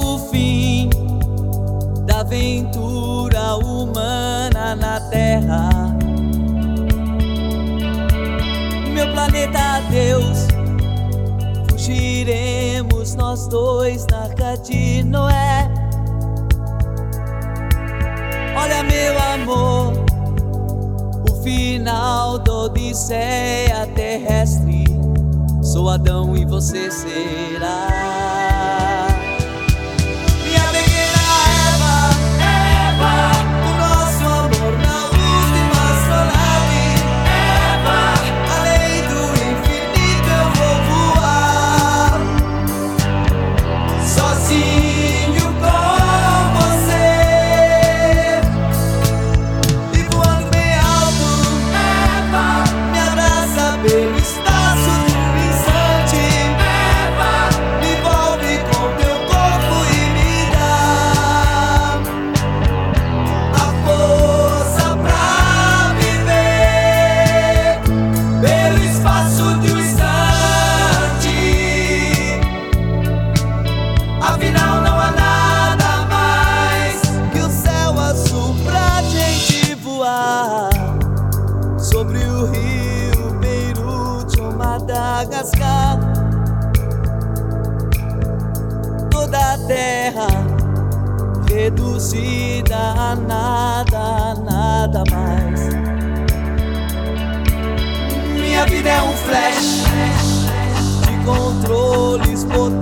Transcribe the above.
o fim da aventura humana na Terra. Meu planeta Deus, fugiremos nós dois na Arca de Noé. Olha, meu amor, o final da odisseia terrestre. Sou Adão e você será minha pequena Eva, o nosso amor na luz de uma astronave. Eva, além do infinito eu vou voar, sozinho com você, e voando bem alto. Eva, me abraça pelo espaço. Afinal não há nada mais que o céu azul pra gente voar sobre o rio Beirute ou Madagascar. Toda a terra reduzida a nada mais. Minha vida é um flash de controles potentes